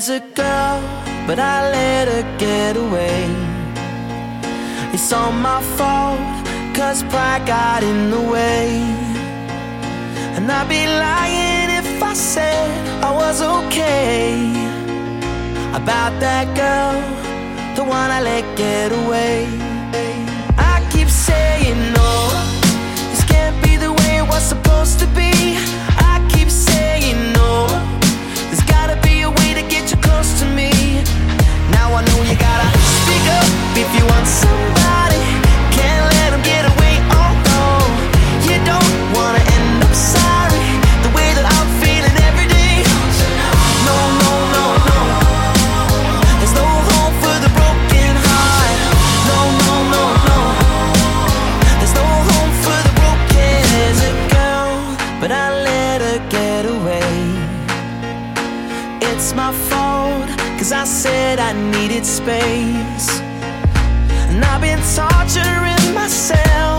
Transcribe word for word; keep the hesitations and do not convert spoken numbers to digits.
There's a girl, but I let her get away. It's all my fault, cause pride got in the way. And I'd be lying if I said I was okay about that girl, the one I let get away. I keep saying no, this can't be the way it was supposed to be. I keep saying no, there's gotta be a way to get you close to me. Now I know you gotta speak up if you want somebody. Can't let them get away, oh no. You don't wanna end up sorry, the way that I'm feeling every day. No, no, no, no, there's no hope for the broken heart. No, no, no, no, there's no hope for the broken. There's a girl, but I let her get away. It's my fault, cause I said I needed space. And I've been torturing myself